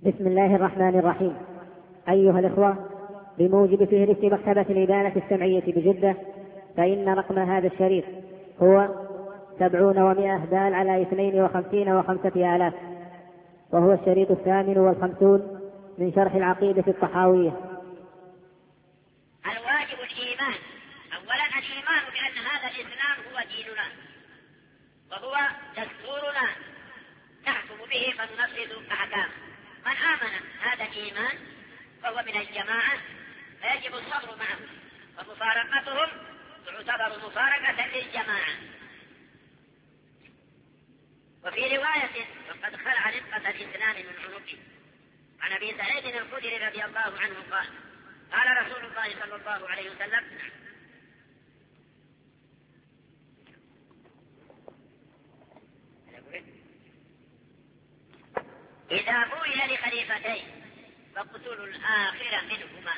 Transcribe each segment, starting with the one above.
بسم الله الرحمن الرحيم. أيها الإخوة، بموجب فهرست مكتبة الإبانة السمعية بجدة، فإن رقم هذا الشريط هو 70 و100 دال على 52 و5 آلاف، وهو الشريط 58 من شرح العقيدة الطحاوية. الواجب الإيمان. أولا الإيمان بأن هذا الإسلام هو ديننا وهو دستورنا نحكم به فننفذ أحكامه. من آمن هذا الإيمان فهو من الجماعة، فيجب الصبر معهم، ومفارقتهم تعتبر مفارقة للجماعة. وفي رواية: وقد خلع رفقة الإسلام من عنقه. عن أبي سعيد الخدري رضي الله عنه قال: قال رسول الله صلى الله عليه وسلم: إذا بوي لخليفتين فاقتلوا الآخر منهما.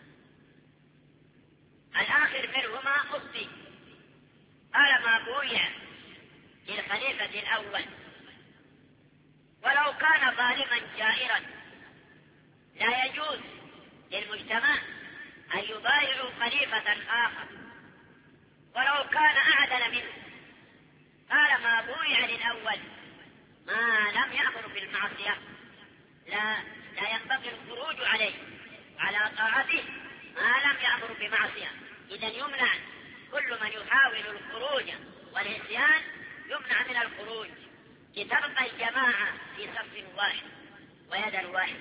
الآخر منهما قصدي. قال: ما بوي للخليفة الأول ولو كان ظالما جائرا. لا يجوز للمجتمع أن يبايعوا خليفة آخر ولو كان أعدل منه. قال: ما بوي للأول ما لم يأمر بالمعصية لا ينبغي الخروج عليه على طاعته ما لم يأمر بمعصية. إذن يمنع كل من يحاول الخروج والعصيان، يمنع من الخروج لتبقى الجماعة في صف واحد ويدا واحدة.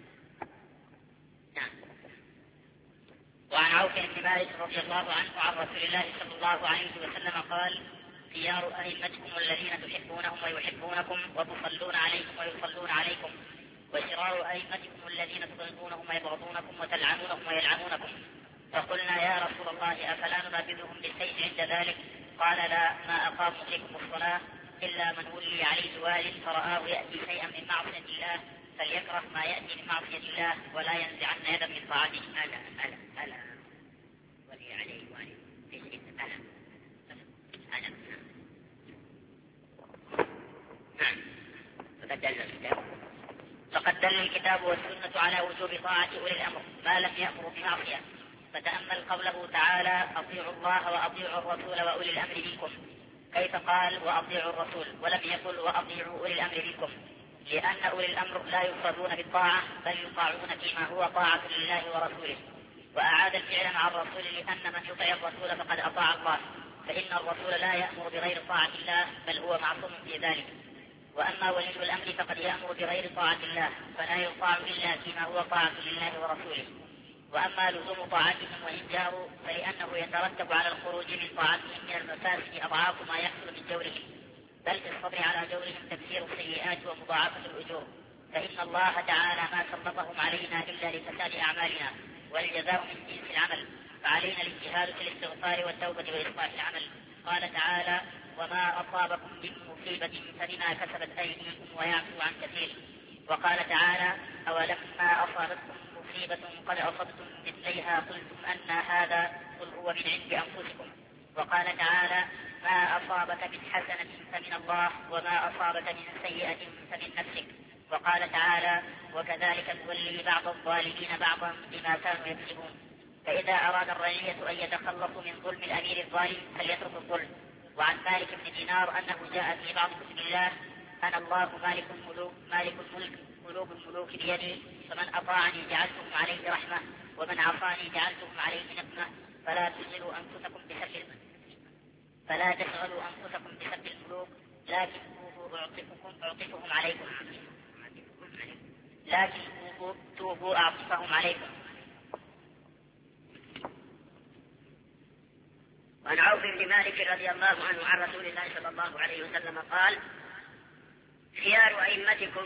نعم. وعن عوف بن مالك رضي الله عنه عن رسول الله صلى الله عليه وسلم قال: خيار أئمتكم الذين تحبونهم ويحبونكم وتصلون عليهم ويصلون عليكم، وشرار أئمتكم الذين تبغضونهم ويبغضونكم وتلعنونهم ويلعنونكم. فقلنا: يا رسول الله أفلا ننابذهم بالسيف عند ذلك؟ قال: لا، ما أقاموا فيكم الصلاة إلا من ولي عليه وال فرآه يأتي شيئا من معصية الله فليكره ما يأتي من معصية الله ولا ينزعن يدا من طاعته. ألا ولي عليه وال في شيء فقد دل الكتاب والسنة على وجوب طاعة أولي الأمر ما لم يأمروا بمعصية. فتأمل قوله تعالى: أطيعوا الله وأطيعوا الرسول وأولي الأمر منكم، كيف قال: وأطيعوا الرسول ولم يقل وأطيعوا أولي الأمر منكم؟ لأن أولي الأمر لا يفرضون بالطاعة بل يطاعون فيما هو طاعة لله ورسوله. وأعاد الفعل مع الرسول لأن من يطيع الرسول فقد أطاع الله، فإن الرسول لا يأمر بغير طاعة الله بل هو معصوم في ذلك. وأما ولي الأمر فقد يأمر بغير طاعة الله فلا يطاع إلا فيما هو طاعة لله ورسوله. وأما لزوم طاعتهم وإن جاروا فلأنه يترتب على الخروج من طاعتهم من المفاسد أضعاف ما يحصل من جورهم، بل في الصبر على جورهم تكثير السيئات ومضاعفة الأجور، فإن الله تعالى ما سلطهم علينا إلا لفساد أعمالنا، والجزاء من جنس العمل، فعلينا الاجتهاد في الاستغفار والتوبة وإصلاح العمل. قال تعالى: وما أصابكم من مصيبة فبما كسبت أيديكم ويعفو عن كثير. وقال تعالى: أولما أصابتكم مصيبة قد أصبتم مثليها قلتم أن هذا قل هو من عند أنفسكم. وقال تعالى: ما أصابك من حسنة فمن الله وما أصابك من سيئة فمن نفسك. وقال تعالى: وكذلك نولي بعض الظالمين بعضا بما كانوا يكسبون. فإذا أراد الرعية أن يتخلصوا من ظلم الأمير الظالم فليتركوا الظلم. وعن مالك بن دينار أنه جاء في بعض كتب الله: أنا الله مالك الملك ملوك الملوك بيدي، فمن أطاعني جعلتهم عليه رحمة ومن عصاني جعلتهم عليه نقمة. فلا تشغلوا أنفسكم بسب الملوك لكن توبوا أعطفهم عليكم. وعن عوف بن مالك رضي الله عنه عن رسول الله صلى الله عليه وسلم قال: خيار أئمتكم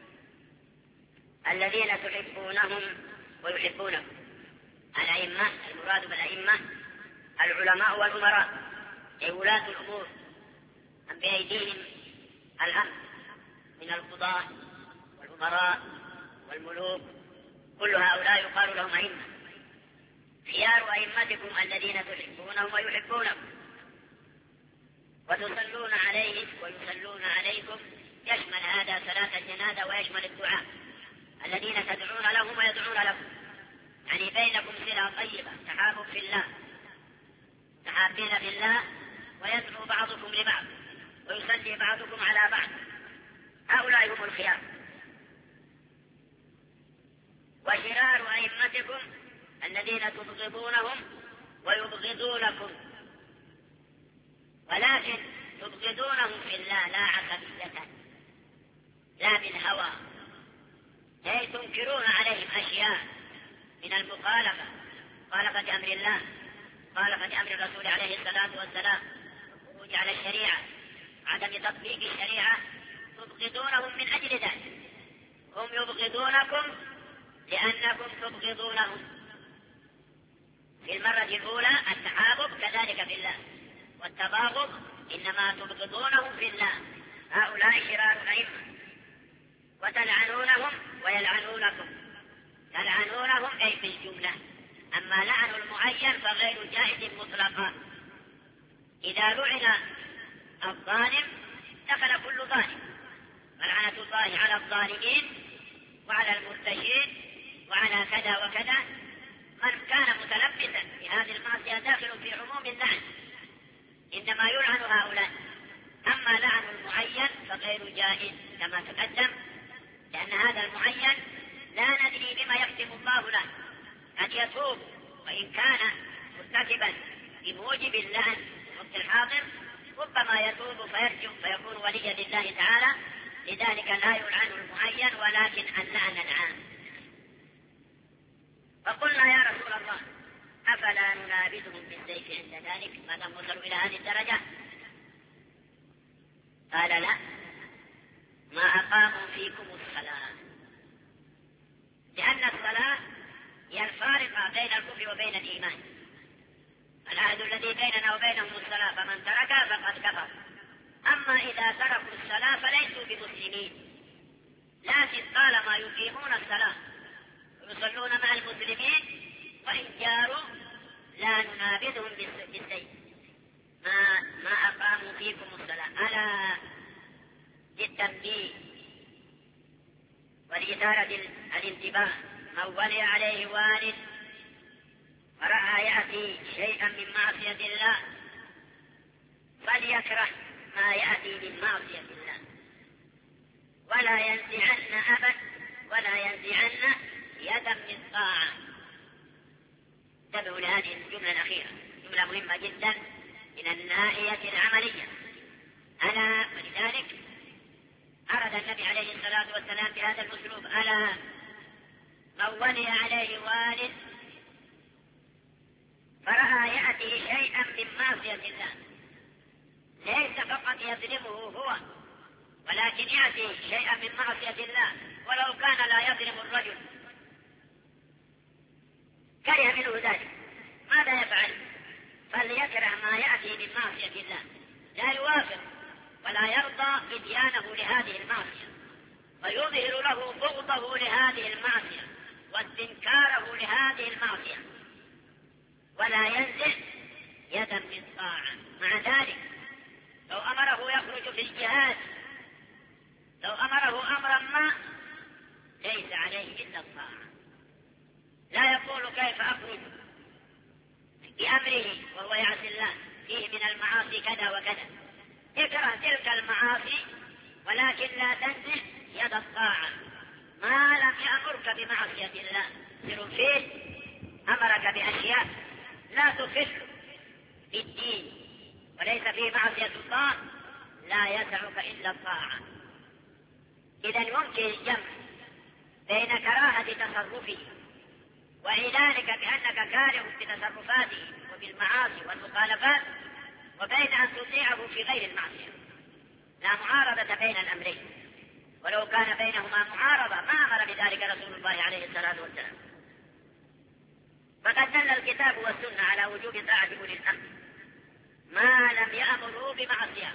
الذين تحبونهم ويحبونكم. الأئمة المراد بالأئمة العلماء والأمراء، أي ولاة الأمور من بأيديهم الأمر من القضاة والأمراء والملوك، كل هؤلاء يقال لهم أئمة. خيار أئمتكم الذين تحبونهم ويحبونكم وتصلون عليهم ويصلون عليكم، يشمل هذا صلاة الجنازة ويشمل الدعاء. الذين تدعون لهم ويدعون لكم، يعني بينكم صلة طيبة، تحابب في الله، تحابين في الله، ويدعو بعضكم لبعض ويصلي بعضكم على بعض. هؤلاء هم الخيار. وشرار أئمتكم الذين تبغضونهم ويبغضونكم، ولكن تبغضونهم في الله لا عصبية، لا بالهوى، أي تنكرون عليهم أشياء من المخالفة، مخالفة أمر الله، مخالفة أمر الرسول عليه الصلاة والسلام، الخروج على الشريعة، عدم تطبيق الشريعة، تبغضونهم من أجل ذلك. هم يبغضونكم لأنكم تبغضونهم. في المرة الأولى التحابب كذلك في الله، والتباغض إنما تبغضونهم في الله. هؤلاء شرار الأئمة، وتلعنونهم ويلعنونكم. تلعنونهم أي في الجملة، أما لعن المعين فغير جائز مطلقا. إذا لعن الظالم دخل كل ظالم، ولعنة الله على الظالمين وعلى المرتشين وعلى كذا وكذا. من كان متلبسا بهذه المعصية داخل في عموم اللعن، إنما يلعن هؤلاء. أما لعن المعين فغير جائز كما تقدم، لأن هذا المعين لا ندري بما يختم الله له، قد يتوب وإن كان مرتكبا بموجب اللعن في الوقت الحاضر، ربما يتوب فيرجع فيكون وليا لله تعالى. لذلك لا يلعن المعين ولكن اللعن العام. فقلنا يا رسول الله أفلا ننابذهم بالسيف عند ذلك ما دام وصلوا إلى هذه الدرجة؟ قال لا، ما أقاموا فيكم الصلاة، لأن الصلاة هي الفارقة بين الكفر وبين الإيمان. العهد الذي بيننا وبينهم الصلاة، فمن تركها فقد كفر. أما إذا تركوا الصلاة فليسوا بمسلمين، لكن طالما يقيمون الصلاة ويصلون مع المسلمين وإن جاروا لا ننابذهم بالسيف. ما أقاموا فيكم الصلاة، ألا للتنبيه ولإثارة الانتباه. من ولي عليه والد فرأى يأتي شيئا من معصية الله فليكره ما يأتي من معصية الله، ولا ينزعن أبدا، ولا ينزعن يدا من طاعة. انتبهوا لهذه الجملة الأخيرة، جملة مهمة جدا من الناحية العملية. ألا ولذلك أرد النبي عليه الصلاة والسلام بهذا الأسلوب: ألا من ولي عليه والد فرأى يأتي شيئا من معصية الله، ليس فقط يظلمه هو، ولكن يأتي شيئا من معصية الله، ولو كان لا يظلم الرجل كره منه ذلك، ماذا يفعل؟ فليكره ما يأتي من معصية الله، لا يوافق ولا يرضى إتيانه لهذه المعصية، ويظهر له بغضه لهذه المعصية واستنكاره لهذه المعصية، ولا ينزع يدا من طاعة. مع ذلك لو أمره يخرج في الجهاد، لو أمره أمرا ما ليس عليه إلا الطاعة، لا يقول كيف أخرج بأمره وهو يعصي الله، فيه من المعاصي كذا وكذا. اكره تلك المعاصي ولكن لا تنزع يد الطاعة. ما لم يأمرك بمعصية الله سر فيه، أمرك بأشياء لا تفل في الدين وليس فيه معصية الله، لا يسعك إلا الطاعة. إذا يمكن الجمع بين كراهة تصرفه وإعلانك بأنك كاره بتصرفاته وبالمعاصي والمخالفات، وبين أن تطيعه في غير المعصية. لا معارضة بين الأمرين، ولو كان بينهما معارضة ما أمر بذلك رسول الله عليه الصلاة والسلام. فقد دل الكتاب والسنة على وجوب طاعة أولي الأمر ما لم يأمروا بمعصية.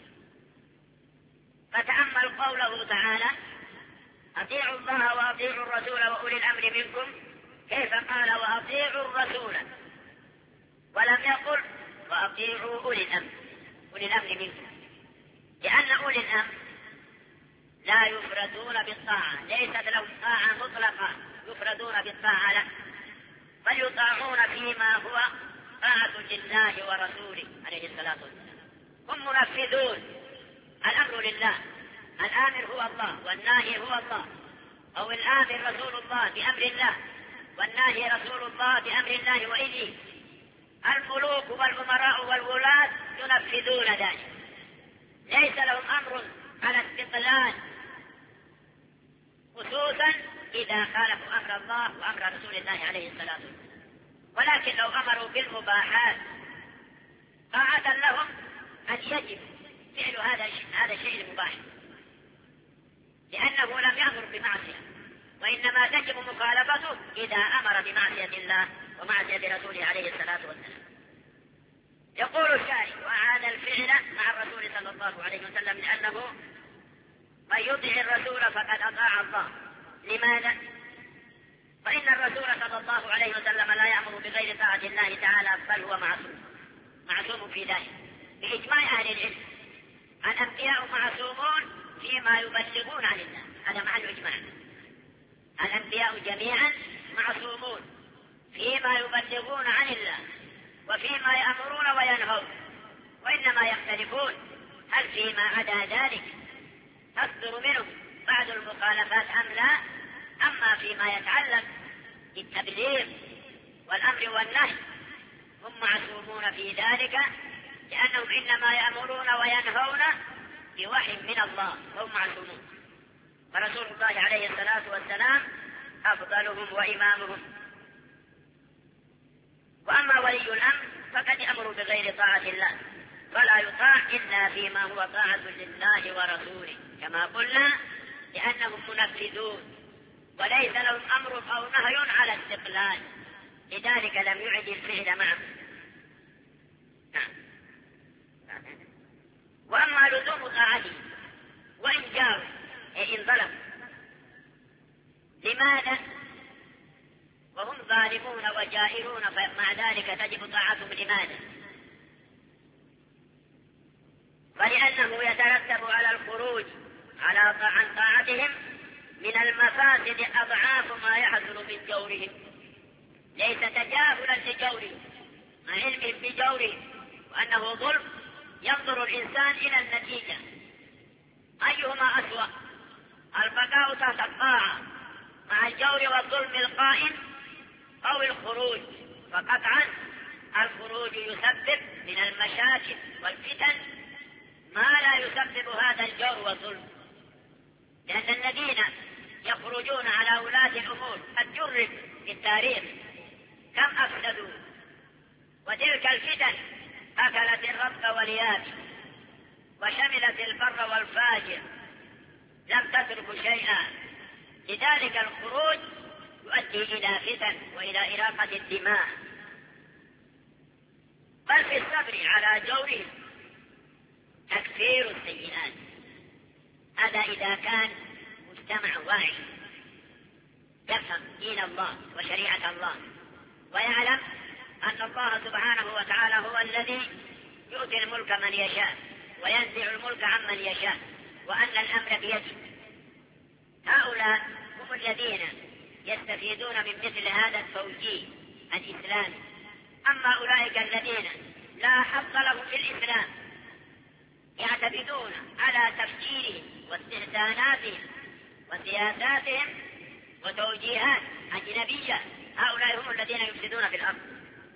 فتأمل قوله تعالى: أطيعوا الله وأطيعوا الرسول وأولي الأمر منكم، كيف قال وأطيعوا الرسول ولم يقل وأطيعوا أولي الأمر، أولي الأمر منكم؟ لأن أولي الأمر لا يفردون بالطاعة، ليست لهم طاعة مطلقة يفردون بالطاعة، لا، بل يطاعون فيما هو طاعة لله ورسوله عليه الصلاة والسلام. هم منفذون، الأمر لله، الآمر هو الله والناهي هو الله، أو الآمر رسول الله بأمر الله والناهي رسول الله بأمر الله وإذنه. الملوك والأمراء والولاة ينفذون ذلك، ليس لهم أمر على استقلال، خصوصا إذا خالفوا أمر الله وأمر رسول الله عليه الصلاة والسلام. ولكن لو أمروا بالمباحات طاعة لهم أن يجب فعل هذا الشيء المباح، لأنه لم يأمر بمعصية، وإنما تجب مخالفته إذا أمر بمعصية الله ومعصية رسوله عليه الصلاة والسلام. يقول الشارع: وأعاد الفعل مع الرسول صلى الله عليه وسلم، لأنه من يطع الرسول فقد أطاع الله. لماذا؟ فإن الرسول صلى الله عليه وسلم لا يأمر بغير طاعة الله تعالى، بل هو معصوم في ذلك بإجماع أهل العلم. الأنبياء معصومون فيما يبلغون عن الله، هذا محل إجماع. الأنبياء جميعا معصومون فيما يبلغون عن الله وفيما يأمرون وينهون، وإنما يختلفون هل فيما عدا ذلك تصدر منهم بعض المخالفات أم لا. أما فيما يتعلق بالتبليغ والأمر والنهي هم معصومون في ذلك، لأنهم إنما يأمرون وينهون بوحي من الله، هم معصومون. فرسول الله عليه الصلاة والسلام أفضلهم وإمامهم. وأما ولي الأمر فقد يأمر بغير طاعة الله، فلا يطاع إلا فيما هو طاعة لله ورسوله كما قلنا، لأنهم منفذون وليس لهم أمر أو نهي على استقلال، لذلك لم يعد الفعل معه. وأما لزوم طاعته وإن جاوز إن ظلم، لماذا؟ وهم ظالمون وجائرون، فمع ذلك تجب طاعتهم. لماذا؟ فلأنه يترتب على الخروج عن طاعتهم من المفاسد أضعاف ما يحصل من جورهم، ليس تجاهلا لجورهم مع علمهم بجورهم وأنه ظلم. ينظر الإنسان إلى النتيجة أيهما أسوأ، البقاء تحت الطاعة مع الجور والظلم القائم أو الخروج. فقطعا الخروج يسبب من المشاكل والفتن ما لا يسبب هذا الجور والظلم، لأن الذين يخرجون على ولاة الأمور قد جرب في التاريخ كم أفسدوا، وتلك الفتن أكلت الرب واليابس وشملت البر والفاجر، لم تترك شيئا. لذلك الخروج يؤدي إلى فتن وإلى إراقة الدماء، بل في الصبر على جورهم تكفير السيئات. هذا إذا كان مجتمع واعي يفهم دين الله وشريعة الله، ويعلم أن الله سبحانه وتعالى هو الذي يؤتي الملك من يشاء وينزع الملك عمن يشاء، وأن الأمر بيده. هؤلاء هم الذين يستفيدون من مثل هذا التوجيه الإسلامي. أما أولئك الذين لا حظ لهم في الإسلام يعتمدون على تفكيرهم واستحساناتهم وسياساتهم وتوجيهات أجنبية، هؤلاء هم الذين يفسدون في الأرض.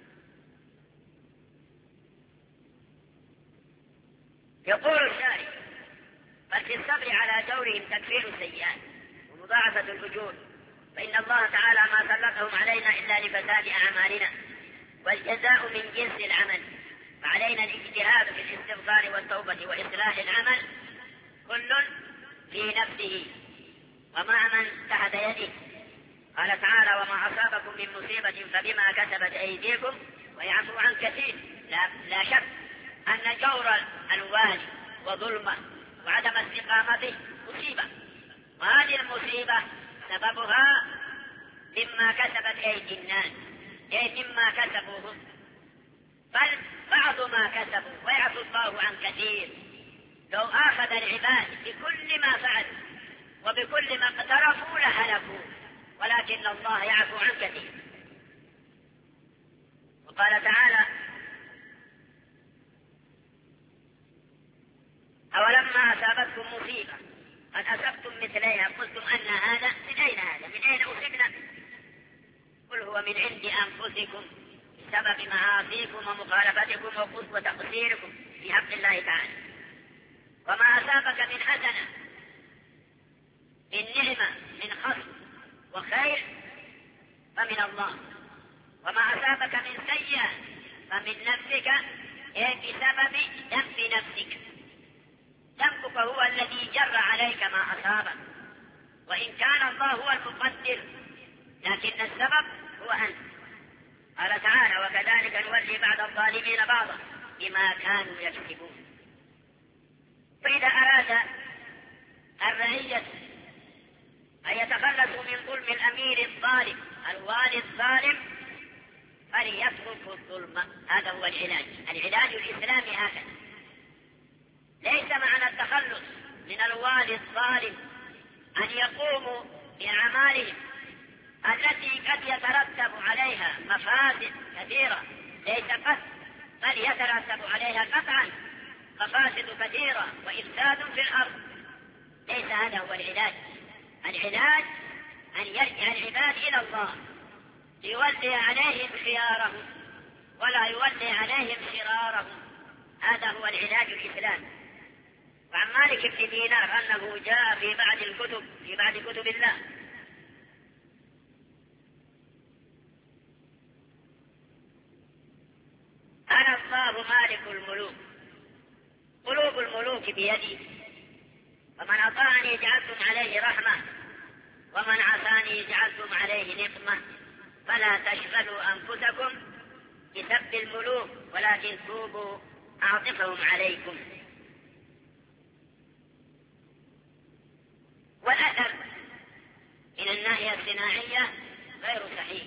يقول الشارع: بل في الصبر على جورهم تكفير السيئات ومضاعفة الأجور، فإن الله تعالى ما سلطهم علينا إلا لفساد أعمالنا، والجزاء من جنس العمل، فعلينا الاجتهاد في الاستغفار والتوبة وإصلاح العمل كل في نفسه ومع من تحت يده. قال تعالى: وما أصابكم من مصيبة فبما كسبت أيديكم ويعفو عن كثير. لا شك أن جور الوالي وظلمه وعدم استقامته مصيبة، وهذه المصيبة سببها مما كسبت أيدي الناس، أي مما كسبوهم، بل بعض ما كسبوا ويعفو الله عن كثير. لو آخذ العباد بكل ما فعل وبكل ما اقترفوا لهلكوا، ولكن الله يعفو عن كثير. وقال تعالى: أولما أصابتكم مصيبة قد أصبتم مثليها قلتم أن هذا، من أين هذا؟ من أين أصبنا؟ قل هو من عند أنفسكم بسبب معاصيكم ومخالفتكم وتقصيركم في حق الله تعالى. وما أصابك من حسنة، من نعمة، من خصم وخير فمن الله، وما أصابك من سيئة فمن نفسك، بسبب ذنب نفسك. ذنبك هو الذي جر عليك ما أصابك، وإن كان الله هو المقدر لكن السبب هو أنت. قال تعالى: وكذلك نولي بعض الظالمين بعضا بما كانوا يكسبون. فإذا أراد الرعية أن يتخلصوا من ظلم الأمير الظالم الوالي الظالم فليتركوا الظلم. هذا هو العلاج الإسلامي هكذا. ليس معنى التخلص من الوالي الظالم أن يقوموا بأعمالهم التي قد يترتب عليها مفاسد كثيرة، ليس قد، بل يترتب عليها قطعا مفاسد كثيرة وإفساد في الأرض. ليس هذا هو العلاج. العلاج أن يرجع العباد إلى الله ليولي عليهم خيارهم ولا يولي عليهم شرارهم. هذا هو العلاج الإسلامي. وعن مالك بن دينار أنه جاء في بعض كتب الله: أنا الله مالك الملوك، قلوب الملوك بيدي، ومن أطاعني جعلتم عليه رحمة، ومن عصاني جعلتم عليه نقمة. فلا تشغلوا أنفسكم بسب الملوك ولكن توبوا أعطفهم عليكم. والأثر من الناحية الصناعية غير صحيح،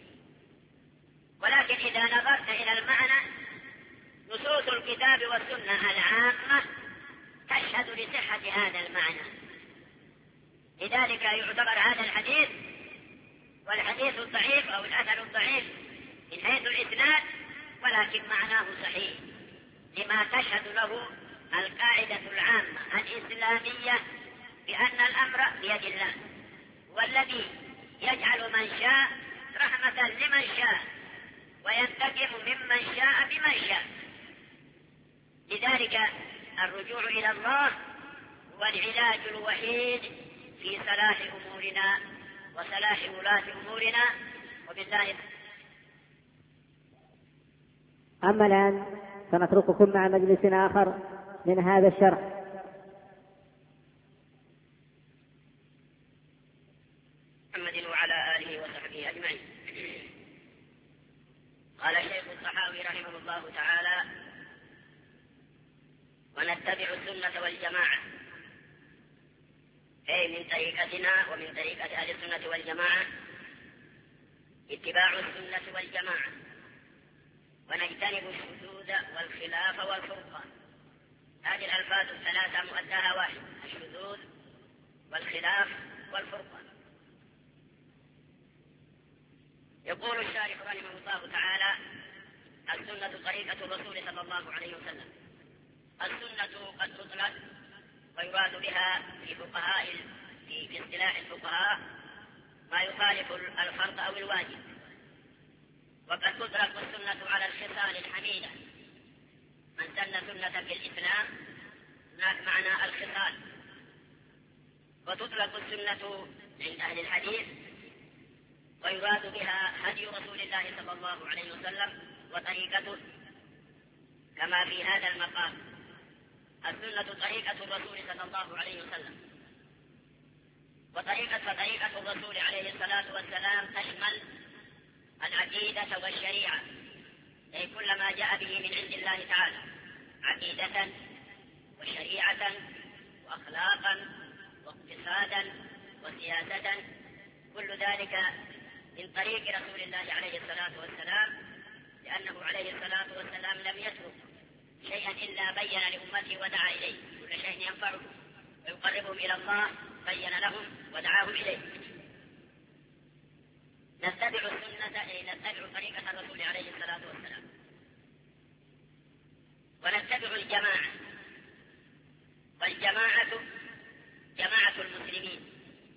ولكن إذا نظرت إلى المعنى نصوص الكتاب والسنة العامة تشهد لصحة هذا المعنى. لذلك يعتبر هذا الحديث والحديث الضعيف أو الأثر الضعيف من حيث الإسناد، ولكن معناه صحيح لما تشهد له القاعدة العامة الإسلامية بأن الأمر بيد الله، والذي يجعل من شاء رحمة لمن شاء وينتقم ممن شاء بمن شاء. لذلك الرجوع إلى الله هو العلاج الوحيد في صلاح أمورنا وصلاح ولاة أمورنا. وبالله. أما الآن سنترككم مع مجلس آخر من هذا الشرح. محمد وعلى آله وصحبه أجمعين. قال الشيخ الطحاوي رحمه الله تعالى: ونتبع السنة والجماعة، أي من طريقتنا ومن طريقة أهل السنة والجماعة اتباع السنة والجماعة، ونجتنب الشذوذ والخلاف والفرقان. هذه الألفاظ الثلاثة مؤداها واحد: الشذوذ والخلاف والفرقان. يقول الشارح رحمه الله تعالى: السنة طريقة الرسول صلى الله عليه وسلم. السنة قد تطلق ويراد بها في اصطلاح الفقهاء ما يخالف الفرض أو الواجب. وقد تطلق السنة على الخصال الحميدة. من سن سنة في الإسلام هناك معنى الخصال. وتطلق السنة عند أهل الحديث ويراد بها هدي رسول الله صلى الله عليه وسلم وطريقته، كما في هذا المقام: السنة طريقة الرسول صلى الله عليه وسلم. وطريقة الرسول عليه الصلاة والسلام تشمل العقيدة والشريعة، أي كل ما جاء به من عند الله تعالى، عقيدة وشريعة وأخلاقا واقتصادا وسياسة، كل ذلك من طريق رسول الله عليه الصلاة والسلام، لأنه عليه الصلاة والسلام لم يترك شيئا إلا بين لأمته ودعا إليه، كل شيء ينفعه ويقربهم إلى الله بين لهم ودعاهم إليه. نتبع السنة أي نتبع طريقة الرسول عليه الصلاة والسلام، ونتبع الجماعة، والجماعة جماعة المسلمين.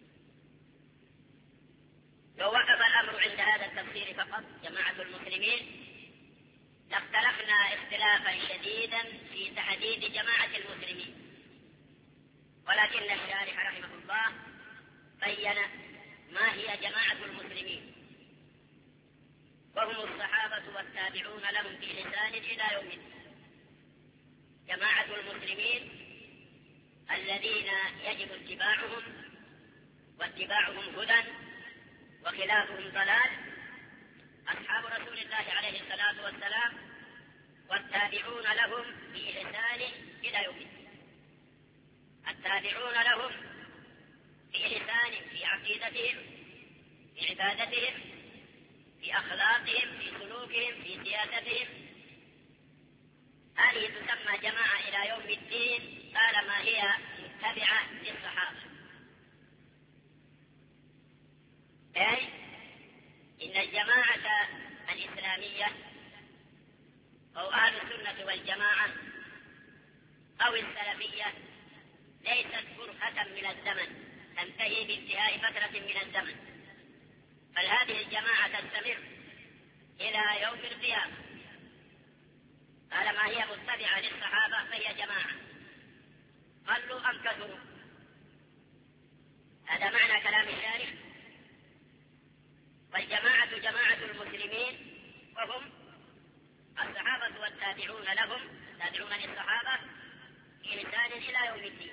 لو وقف الأمر عند هذا التفسير فقط جماعة المسلمين لاختلفنا اختلافا شديدا في تحديد جماعة المسلمين، ولكن الشارح رحمه الله بين ما هي جماعة المسلمين، وهم الصحابة والتابعون لهم بإحسان إلى يوم الدين. جماعة المسلمين الذين يجب اتباعهم، واتباعهم هدى وخلافهم ضلال، أصحاب رسول الله عليه الصلاة والسلام والتابعون لهم بإحسان إلى يوم الدين. التابعون لهم بإحسان في عقيدتهم، في عبادتهم، في أخلاقهم، في سلوكهم، في سياستهم. هذه تسمى جماعة إلى يوم الدين طالما هي متبعة للصحابة. أي إن الجماعة الإسلامية أو أهل السنة والجماعة أو السلفية ليست فرقة من الزمن تنتهي بانتهاء فترة من الزمن، بل هذه الجماعة تستمر إلى يوم القيامة. طالما هي متبعة للصحابة فهي جماعة، قلوا أم كثروا. هذا معنى كلام الشارح. والجماعة جماعة المسلمين وهم الصحابة والتابعون لهم، تابعون للصحابة بإحسان إلى يوم الدين.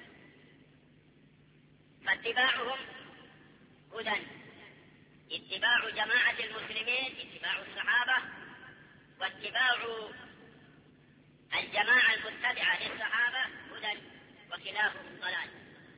فاتباعهم هدى، اتباع جماعة المسلمين اتباع الصحابة، واتباع الجماعة المتبعة للصحابة هدى وخلافهم ضلال.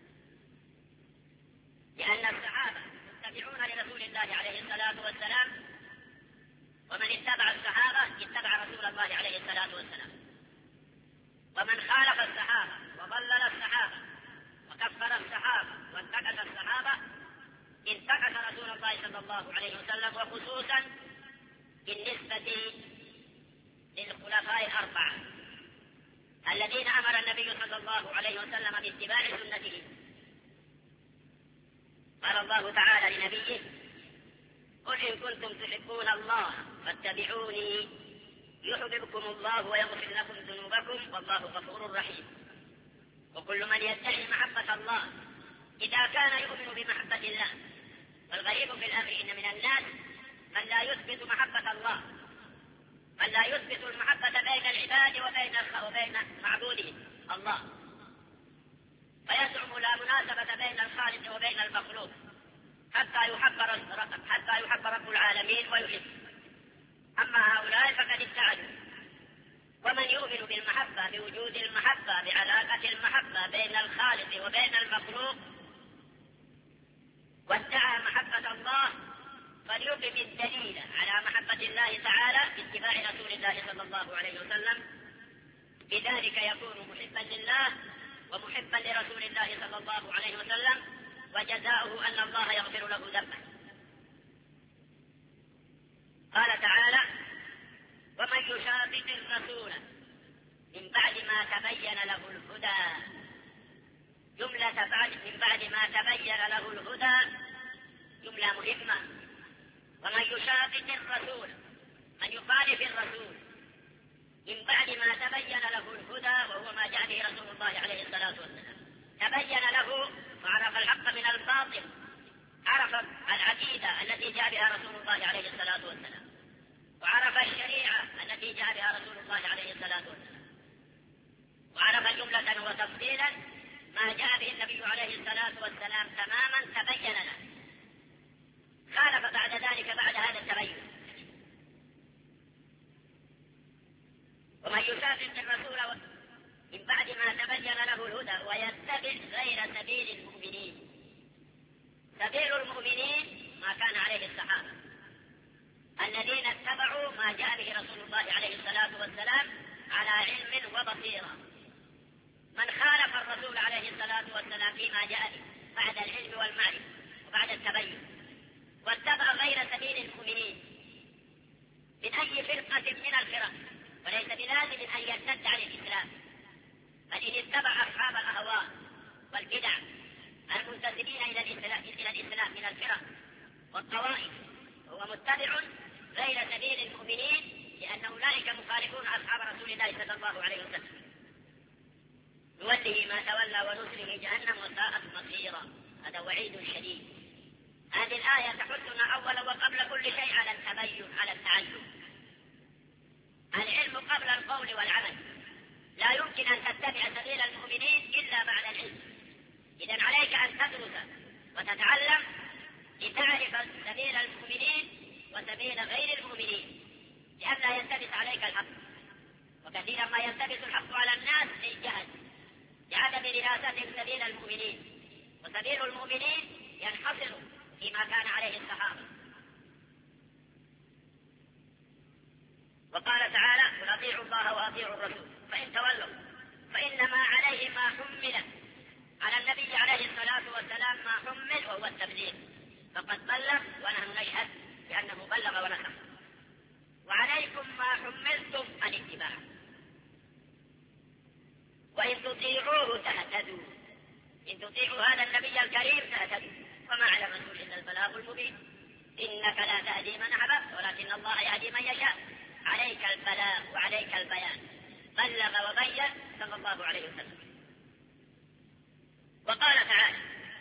لأن الصحابة متبعون لرسول الله عليه الصلاة والسلام، ومن اتبع الصحابة اتبع رسول الله عليه الصلاة والسلام. ومن خالف الصحابة وضلل الصحابة وكفر الصحابة وانتقص الصحابة انتقص رسول الله صلى الله عليه وسلم، وخصوصا بالنسبة للخلفاء الأربعة الذين أمر النبي صلى الله عليه وسلم باتباع سنته. قال الله تعالى لنبيه: قل إن كنتم تحبون الله فاتبعوني يحببكم الله ويغفر لكم ذنوبكم والله غفور رحيم. وكل من يدعي محبة الله إذا كان يؤمن بمحبة الله، والغريب في الأمر إن من الناس من لا يثبت محبة الله، من لا يثبت المحبة بين العباد وبين معبودهم الله، فيزعم لا مناسبة بين الخالق وبين المخلوق حتى يحب رب العالمين ويحب. أما هؤلاء فقد ابتعدوا. ومن يؤمن بالمحبة، بوجود المحبة، بعلاقة المحبة بين الخالق وبين المخلوق، وادعى محبة الله، فليقم الدليل على محبة الله تعالى باتباع رسول الله صلى الله عليه وسلم. بذلك يكون محبا لله ومحبا لرسول الله صلى الله عليه وسلم، وجزاؤه أن الله يغفر له ذنبه. قال تعالى: ومن يشاقق الرسول من بعد ما تبين له الهدى. جملة من بعد ما تبين له الهدى جملة مهمة. ومن يشاقق الرسول، من يخالف الرسول من بعد ما تبين له الهدى، وهو ما جاء به رسول الله عليه الصلاة والسلام. تبين له فعرف الحق من الباطل، عرف العقيدة التي جاء بها رسول الله عليه الصلاة والسلام، وعرف الشريعة التي جاء بها رسول الله عليه الصلاة والسلام، وعرف جملة وتفصيلا ما جاء به النبي عليه الصلاة والسلام تماما، تبين له. خالف بعد ذلك بعد هذا التبين. ومن يشاقق الرسول من بعد ما تبين له الهدى ويتبع غير سبيل المؤمنين. سبيل المؤمنين ما كان عليه الصحابة الذين اتبعوا ما جاء به رسول الله عليه الصلاة والسلام على علم وبصيرة. من خالف الرسول عليه الصلاة والسلام فيما جاء به بعد العلم والمعرفة وبعد التبين، واتبع غير سبيل المؤمنين من أي فرقة من الفرق، وليس بلازم أن يرتد عن الإسلام، بل إن اتبع أصحاب الأهواء والبدع المنتسبين إلى الإسلام من الفرق والطوائف هو متبع غير سبيل المؤمنين، لأن أولئك مخالفون أصحاب رسول الله صلى الله عليه وسلم. نوله ما تولى ونصره جهنم وساءت مصيرا. هذا وعيد شديد. هذه الآية تحثنا أولا وقبل كل شيء على التبين، على التعلم. العلم قبل القول والعمل، لا يمكن أن تتبع سبيل المؤمنين إلا بعد العلم. إذن عليك أن تدرس وتتعلم لتعرف سبيل المؤمنين وسبيل غير المؤمنين، لئلا يلتبس عليك الحق. وكثيرا ما يلتبس الحق على الناس للجهل، لعدم دراستهم سبيل المؤمنين، وسبيل المؤمنين ينحصر فيما كان عليه الصحابة. وقال تعالى: قل أطيعوا الله وأطيعوا الرسول فإن تولوا فإنما عليه ما حمل، على النبي عليه الصلاة والسلام ما حمل وهو التبليغ، فقد بلغ ونحن نشهد بأنه بلغ ونصح، وعليكم ما حملتم الاتباع، وإن تطيعوه تهتدوا. إن تطيعوا هذا النبي الكريم تهتدوا، وما على الرسول إلا البلاغ المبين. إنك لا تهدي من أحببت ولكن الله يهدي من يشاء. عليك البلاغ وعليك البيان، بلغ وبين صلى الله عليه وسلم. وقال تعالى: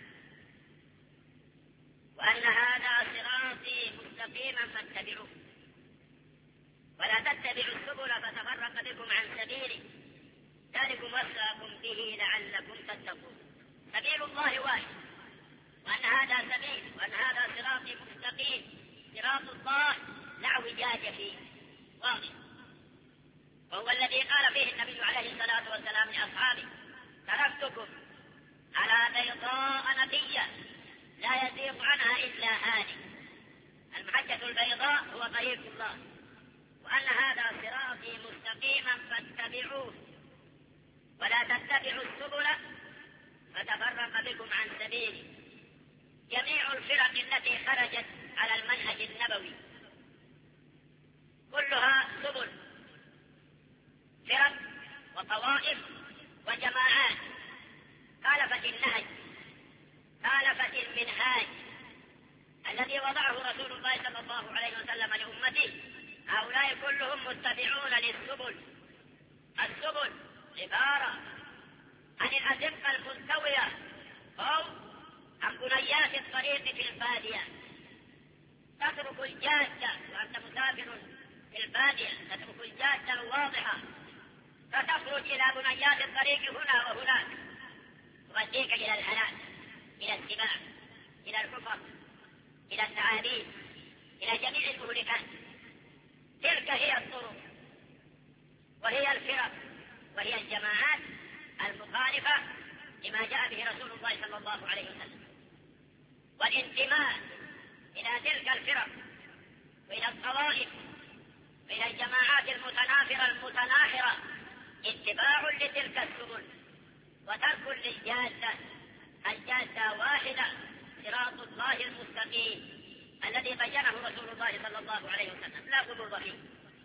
وأن هذا صراطي مستقيما فاتبعوه ولا تتبعوا السبل فتفرق بكم عن سبيله ذلكم وصاكم به لعلكم تتقون. سبيل الله واحد، وأن هذا سبيل، وأن هذا صراطي مستقيم، صراط الله لا اعوجاج فيه، واضح. وهو الذي قال فيه النبي عليه الصلاة والسلام لأصحابه: تركتكم على بيضاء نقية لا يزيغ عنها إلا هالك. المحجة البيضاء هو طريق الله، وأن هذا صراطي مستقيما فاتبعوه ولا تتبعوا السبل فتفرق بكم عن سبيله. جميع الفرق التي خرجت على المنهج النبوي كلها سبل، فرق وطوائف وجماعات، خالفت النهج، خالفت المنهاج الذي وضعه رسول الله صلى الله عليه وسلم لأمته. هؤلاء كلهم متبعون للسبل. السبل عبارة عن الأزقة المستوية أو عن بنيات الطريق في البادية. تترك الجادة وأنت مسافر في البادية، تترك الجادة الواضحة فتخرج إلى بنيات الطريق هنا وهناك، تؤديك إلى الهلاك، إلى السباع، إلى الكفر، إلى التعابين، إلى جميع المهلكات. تلك هي الطرق وهي الفرق وهي الجماعات المخالفة لما جاء به رسول الله صلى الله عليه وسلم. والانتماء إلى تلك الفرق وإلى الطوائف وإلى الجماعات المتنافرة المتناحرة اتباع لتلك السبل وترك للجادة. الجادة واحدة، صراط الله المستقيم الذي بينه رسول الله صلى الله عليه وسلم، لا غلو فيه.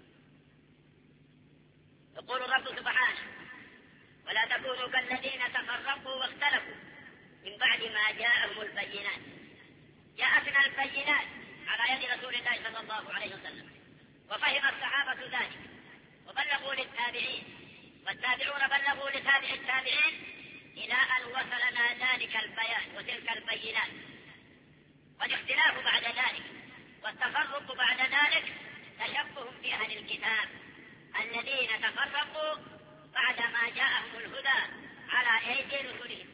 يقول الرب سبحانه: ولا تكونوا كالذين تفرقوا واختلفوا من بعد ما جاءهم البينات. جاءتنا البينات على يد رسول الله صلى الله عليه وسلم، وفهم الصحابة ذلك وبلغوا للتابعين، والتابعون بلغوا لتابع التابعين إلى أن وصلنا ذلك البيان وتلك البينات. والاختلاف بعد ذلك والتفرق بعد ذلك تشبه بأهل الكتاب الذين تفرقوا بعد ما جاءهم الهدى على أيدي رسلهم.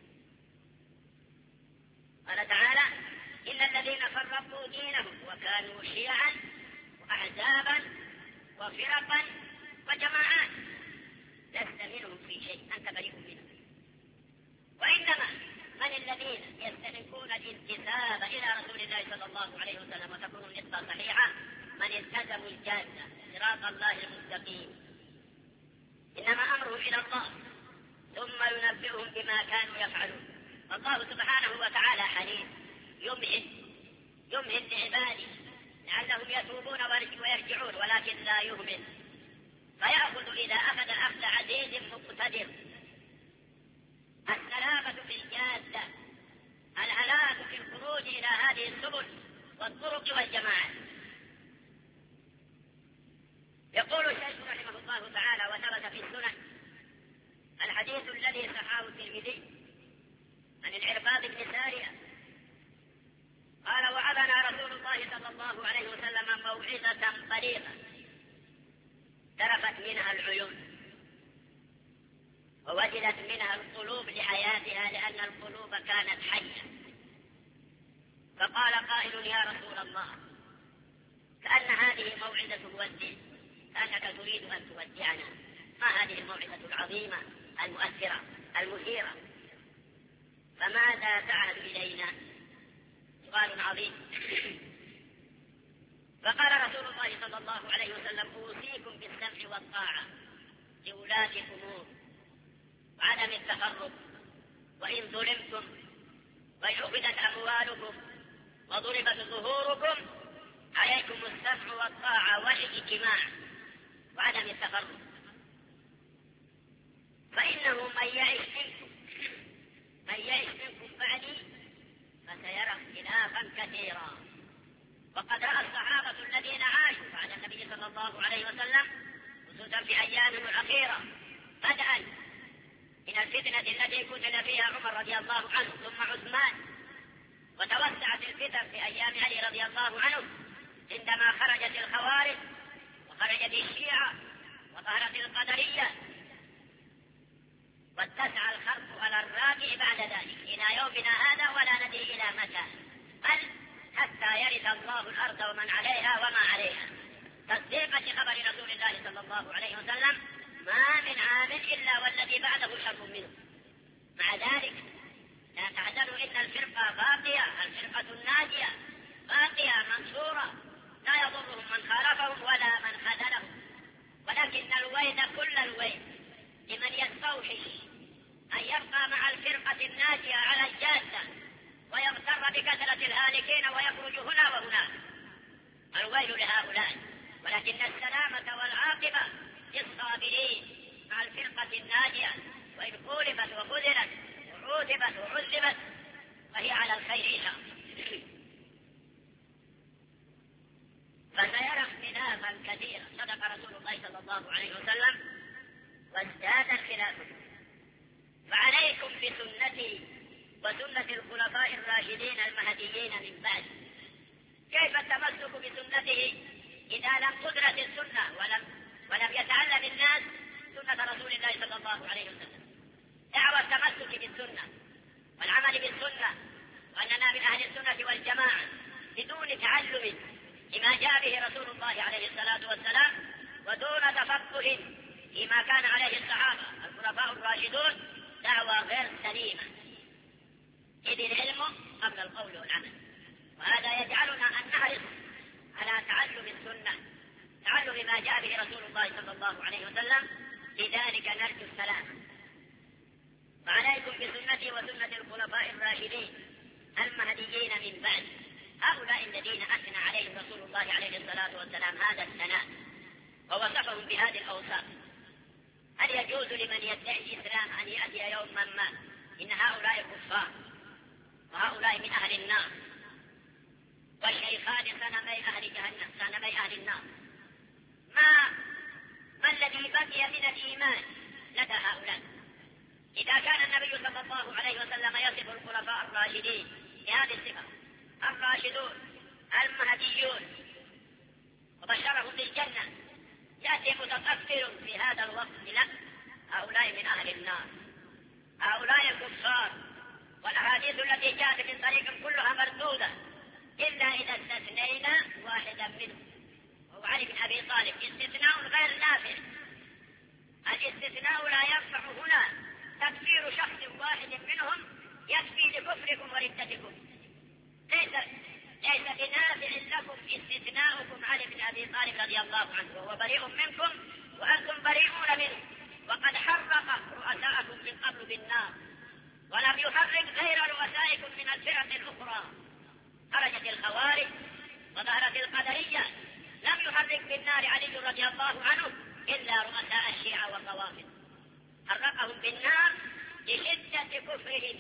قال تعالى: إن الذين فرقوا دينهم وكانوا شيعا وأحزابا وفرقا وجماعات لست منهم في شيء، أنت بريء منهم. وإنما من الذين يستحقون الانتساب إلى رسول الله صلى الله عليه وسلم وتكون النسبة صحيحة؟ من التزموا الجادة صراط الله المستقيم. إنما أمرهم إلى الله ثم ينبئهم بما كانوا يفعلون. الله سبحانه وتعالى حليم يمهل لعباده لعلهم يتوبون ويرجعون، ولكن لا يهمل، فيأخذ إذا أخذ أخذ عزيز مقتدر. السلامة في الجادة، الهلاك في الخروج إلى هذه السبل والطرق والجماعات. يقول الشيخ رحمه الله تعالى: وثبت في السنن الحديث الذي صححه الترمذي عن العرباض بن سارية قال: وعظنا رسول الله صلى الله عليه وسلم موعظة بليغة ذرفت منها العيون ووجلت منها القلوب لحياتها، لأن القلوب كانت حية. فقال قائل: يا رسول الله، كأن هذه موعظة تودع، كأنك تريد أن تودعنا، ما هذه الموعظة العظيمة المؤثرة المثيرة؟ فماذا تعهد إلينا؟ سؤال عظيم. فقال رسول الله صلى الله عليه وسلم: أوصيكم بالسمع والطاعة لولاة الأمور وعدم التفرق، وإن ظلمتم وإن أخذت أموالكم وضربت ظهوركم عليكم السمع والطاعة والاجتماع وعدم التفرق، فإنه من يعش منكم بعدي فسيرى اختلافا كثيرا. وقد رأى الصحابة الذين عاشوا بعد النبي صلى الله عليه وسلم خصوصا في أيامه الأخيرة بدءا من الفتنة التي قتل فيها عمر رضي الله عنه ثم عثمان، وتوسعت الفتن في أيام علي رضي الله عنه عندما خرجت الخوارج وخرجت الشيعة وظهرت القدرية، واتسع الخرق على الراجع بعد ذلك إلى يومنا هذا ولا ندري إلى متى، بل حتى يرث الله الأرض ومن عليها وما عليها، تصديقا لخبر رسول الله صلى الله عليه وسلم: ما من عام إلا والذي بعده شر منه. مع ذلك لا تحزنوا إن الفرقة باقية، الفرقة الناجية باقية منصورة، لا يضرهم من خالفهم ولا من خذلهم، ولكن الويل كل الويل لمن يستوحش أن يبقى مع الفرقة الناجية على الجادة ويغتر بكثرة الهالكين ويخرج هنا وهناك. الويل لهؤلاء، ولكن السلامة والعاقبة للصابرين مع الفرقة الناجية، وإن خولفت وخذلت وعوذبت وعذبت فهي على الخير إن شاء الله. فسيرى اختلافا كثيرا، صدق رسول الله صلى الله عليه وسلم، وازداد الخلاف. فعليكم بسنتي وسنة الخلفاء الراشدين المهديين من بعد. كيف التمسك بسنته إذا لم تدرس السنة ولم يتعلم الناس سنة رسول الله صلى الله عليه وسلم؟ دعوى التمسك بالسنة والعمل بالسنة، وأننا من أهل السنة والجماعة بدون تعلم لما جاء به رسول الله عليه الصلاة والسلام، ودون تفقه فيما كان عليه الصحابة الخلفاء الراشدون، دعوى غير سليمة، إذ العلم قبل القول والعمل. وهذا يجعلنا أن نحرص على تعلم السنة، تعلم ما جاء به رسول الله صلى الله عليه وسلم، لذلك نرجو السلام. فعليكم بسنتي وسنة الخلفاء الراشدين المهديين من بعد، هؤلاء الذين أثنى عليهم رسول الله عليه الصلاة والسلام هذا الثناء ووصفهم بهذه الأوصاف. هل يجوز لمن يدعي الإسلام أن يأتي يوما ما إن هؤلاء كفار وهؤلاء من أهل النار والشيخان صنمي أهل جهنم صنمي أهل النار؟ ما الذي بقي من الإيمان لدى هؤلاء؟ إذا كان النبي صلى الله عليه وسلم يصف الخلفاء الراشدين بهذه الصفة، الراشدون المهديون، وبشرهم بالجنة، يأتي متكفر في هذا الوقت: لا، هؤلاء من أهل النار، هؤلاء الكفار. والأحاديث التي جاءت من طريق كلها مردودة إلا إذا استثنينا واحدا منهم، وهو علي بن أبي طالب، استثناء غير نافع. الاستثناء لا ينفع هنا، تكفير شخص واحد منهم يكفي لكفركم وردتكم، ليس بنافع لكم استثناؤكم علي بن أبي طالب رضي الله عنه، وهو بريء منكم وأنتم بريئون منه، وقد حرق رؤساءكم من قبل بالنار، ولم يحرك غير رؤسائكم من الفرق الأخرى. خرجت الخوارج وظهرت القدرية، لم يحرك بالنار علي رضي الله عنه إلا رؤساء الشيعة والروافض، حرقهم بالنار لشدة كفرهم.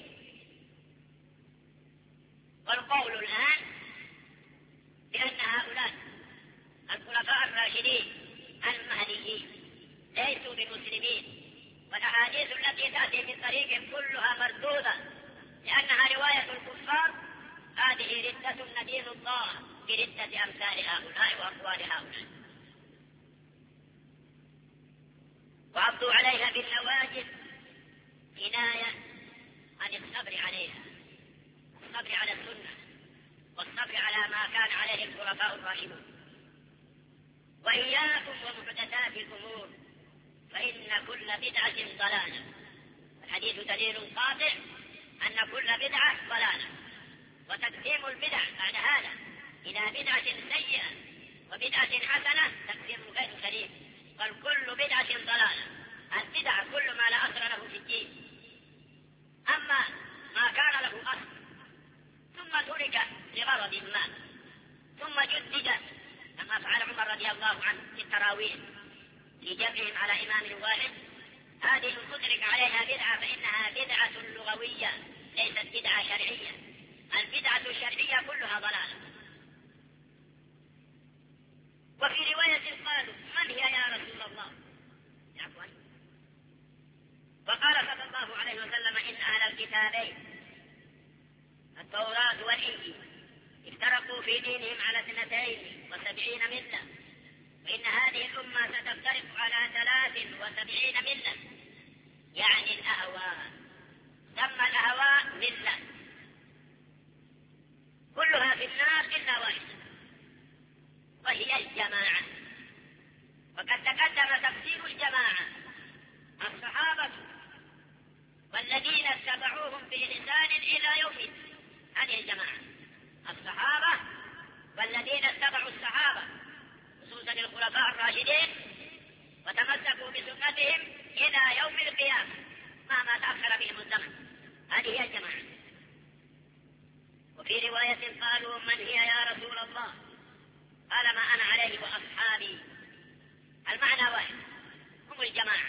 والقول الآن بأن هؤلاء الخلفاء الراشدين المهديين ليسوا بمسلمين، والأحاديث التي تأتي من طريقهم كلها مردودة، لأنها رواية الكفار، هذه ردة ندين الله بردة أمثال هؤلاء وأقوال هؤلاء، وعضوا عليها بالنواجذ كناية عن الصبر عليها، الصبر على السنة والصبر على ما كان عليه الخلفاء الراشدون. وإياكم ومحدثات الأمور فإن كل بدعة ضلالة. الحديث دليل قاطع أن كل بدعة ضلالة، وتقسيم البدع بعد هذا إلى بدعة سيئة وبدعة حسنة تقسيم غير سليم، بل كل بدعة ضلالة. البدع كل ما لا أصل له في الدين، أما ما كان له أصل ثم ترك لغرض ما ثم جدد، كما فعل عمر رضي الله عنه في التراويح لجمعهم على إمام واحد، هذه تدرك عليها بدعة فإنها بدعة لغوية ليست بدعة شرعية. البدعة الشرعية كلها ضلالة. وفي رواية قالوا من هي يا رسول الله؟ وقال صلى الله عليه وسلم إن أهل الكتابين التوراة والإنجيل افترقوا في دينهم على 72 ملة، وإن هذه الأمة ستفترق على 73 ملة، يعني الأهواء. سمى الأهواء ملة كلها في النار إلا واحدة، وهي الجماعة. وقد تقدم تفسير الجماعة: الصحابة والذين اتبعوهم بإحسان إلى يوم الدين. هذه الجماعة، الصحابة والذين اتبعوا الصحابة خصوصا الخلفاء الراشدين وتمسكوا بسنتهم إلى يوم القيامة مهما تأخر بهم الزمن. هذه هي الجماعة. وفي رواية قالوا من هي يا رسول الله؟ قال ما أنا عليه وأصحابي. المعنى واحد، هم الجماعة.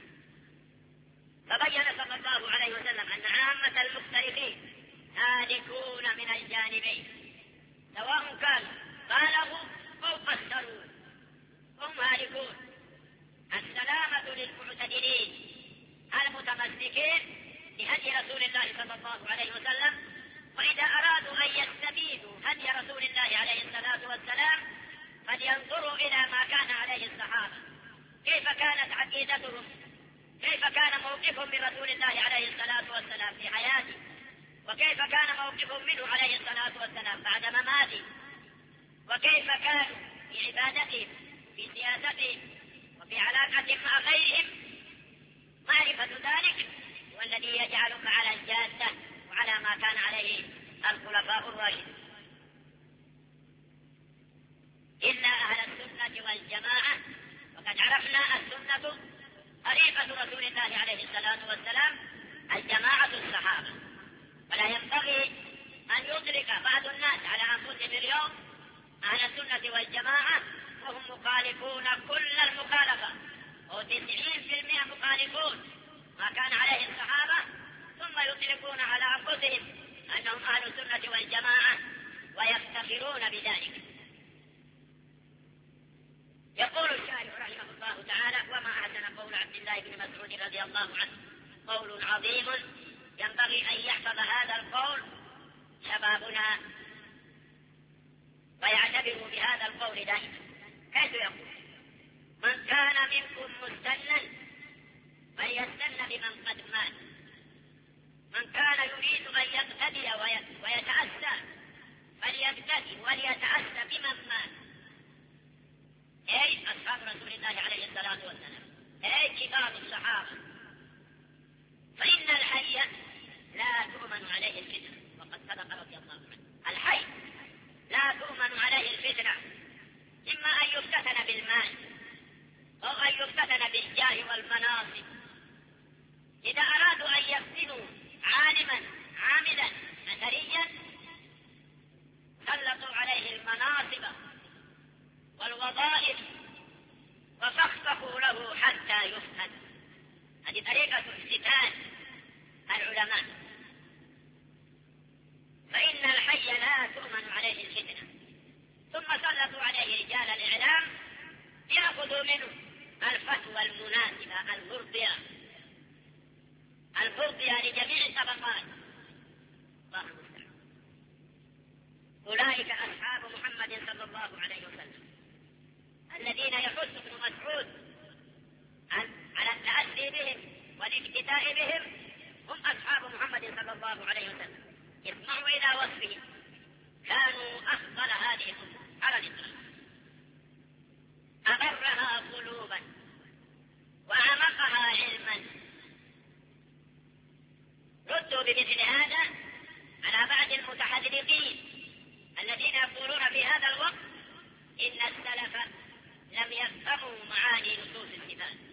فبين صلى الله عليه وسلم أن عامة المختلفين هالكون من الجانبين، سواء كانوا بالغوا أو قصروا، هم هالكون. السلامة للمعتدلين المتمسكين بهدي رسول الله صلى الله عليه وسلم، وإذا أرادوا أن يستبينوا هدي رسول الله عليه الصلاة والسلام فلينظروا إلى ما كان عليه الصحابة، كيف كانت عقيدتهم، كيف كان موقفهم من رسول الله عليه الصلاة والسلام في حياته، وكيف كان موقفهم منه عليه الصلاة والسلام بعد مماته، وكيف كانوا في عبادتهم، في سياستهم، وفي علاقتهم مع غيرهم. معرفة ذلك هو الذي يجعلك على الجادة وعلى ما كان عليه الخلفاء الراشدون. إلا أهل السنة والجماعة، وقد عرفنا السنة طريقة رسول الله عليه الصلاة والسلام، الجماعة الصحابة. ولا ينبغي أن يدرك بعض الناس على أنفسهم اليوم أهل السنة والجماعة وهم مخالفون كل المخالفة، و90% مخالفون ما كان عليه الصحابة، ثم يطلقون على أنفسهم أنهم أهل السنة والجماعة ويفتخرون بذلك. يقول الشارع رحمه الله تعالى: وما أحسن قول عبد الله بن مسعود رضي الله عنه، قول عظيم ينبغي أن يحفظ هذا القول شبابنا ويعتبروا بهذا القول دائما. كيف يقول: من كان منكم مستنا فليستن بمن قد مات، من كان يريد أن يقتدي ويتأسى فليقتدي وليتأسى بمن مات، أي أصحاب رسول الله عليه الصلاة والسلام، أي كبار الصحابة. فإن الحي لا تؤمن عليه الفتنة، وقد سبق رضي الله عنه. الحي لا تؤمن عليه الفتنة، إما أن يفتتن بالمال أو أن يفتتن بالجاه والمناصب. إذا أرادوا أن يفتنوا عالم المناصب والوظائف وفخفخوا له حتى يفتن. هذه طريقة افتتان العلماء، فإن الحي لا تؤمن عليه الفتنة. ثم سلطوا عليه رجال الإعلام يأخذوا منه الفتوى المناسبة الفرضية لجميع الطبقات. الله المستعان. أولئك أصحاب محمد صلى الله عليه وسلم الذين يحث ابن مسعود على التأسي بهم والاقتداء بهم، هم أصحاب محمد صلى الله عليه وسلم. اسمعوا إلى وصفهم، كانوا أفضل هذه الأمة على الإطلاق، أبرها قلوبا وأعمقها علما. ردوا بمثل هذا على بعض المتحذرين الذين يقولون في هذا الوقت إن السلف لم يفهموا معاني نصوص الصفات.